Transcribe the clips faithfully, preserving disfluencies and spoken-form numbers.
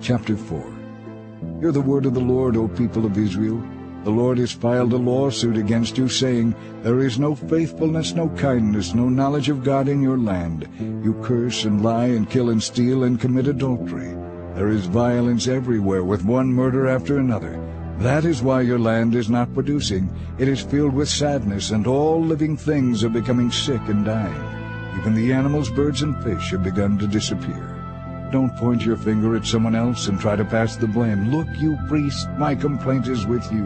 Chapter four. Hear the word of the Lord, O people of Israel. The Lord has filed a lawsuit against you, saying, There is no faithfulness, no kindness, no knowledge of God in your land. You curse and lie and kill and steal and commit adultery. There is violence everywhere, with one murder after another. That is why your land is not producing. It is filled with sadness, and all living things are becoming sick and dying. Even the animals, birds, and fish have begun to disappear. Don't point your finger at someone else and try to pass the blame. Look, you priest, my complaint is with you.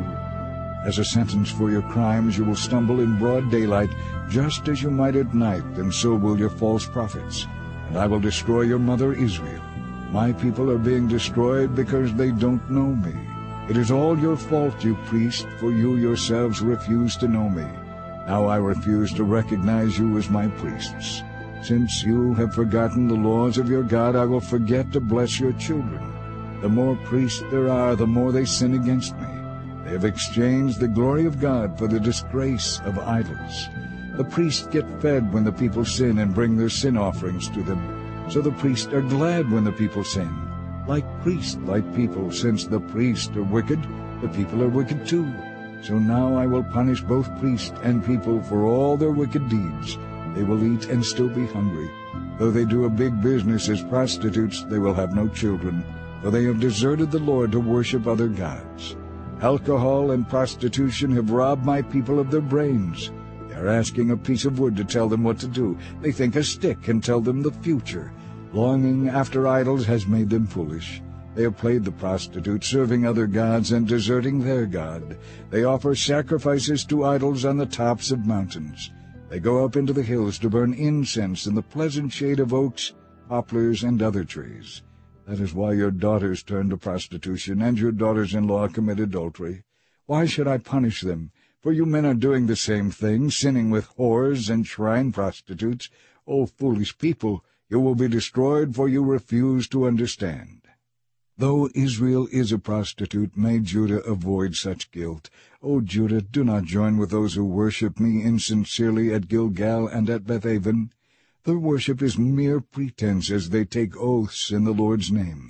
As a sentence for your crimes, you will stumble in broad daylight, just as you might at night, and so will your false prophets. And I will destroy your mother Israel. My people are being destroyed because they don't know me. It is all your fault, you priest, for you yourselves refuse to know me. Now I refuse to recognize you as my priests. Since you have forgotten the laws of your God, I will forget to bless your children. The more priests there are, the more they sin against me. They have exchanged the glory of God for the disgrace of idols. The priests get fed when the people sin and bring their sin offerings to them. So the priests are glad when the people sin. Like priests, like people, since the priests are wicked, the people are wicked too. So now I will punish both priests and people for all their wicked deeds. They will eat and still be hungry. Though they do a big business as prostitutes, they will have no children, for they have deserted the Lord to worship other gods. Alcohol and prostitution have robbed my people of their brains. They are asking a piece of wood to tell them what to do. They think a stick can tell them the future. Longing after idols has made them foolish. They have played the prostitute, serving other gods and deserting their God. They offer sacrifices to idols on the tops of mountains. They go up into the hills to burn incense in the pleasant shade of oaks, poplars, and other trees. That is why your daughters turn to prostitution, and your daughters-in-law commit adultery. Why should I punish them? For you men are doing the same thing, sinning with whores and shrine prostitutes. O foolish people, you will be destroyed, for you refuse to understand. Though Israel is a prostitute, may Judah avoid such guilt. O Judah, do not join with those who worship me insincerely at Gilgal and at Bethaven. Their worship is mere pretense as they take oaths in the Lord's name.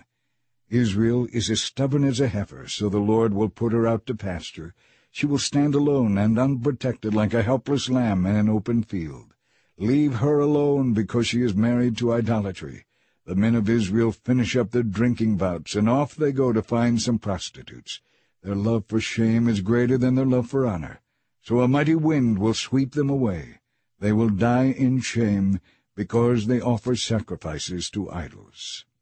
Israel is as stubborn as a heifer, so the Lord will put her out to pasture. She will stand alone and unprotected like a helpless lamb in an open field. Leave her alone because she is married to idolatry. The men of Israel finish up their drinking bouts, and off they go to find some prostitutes. Their love for shame is greater than their love for honor. So a mighty wind will sweep them away. They will die in shame, because they offer sacrifices to idols.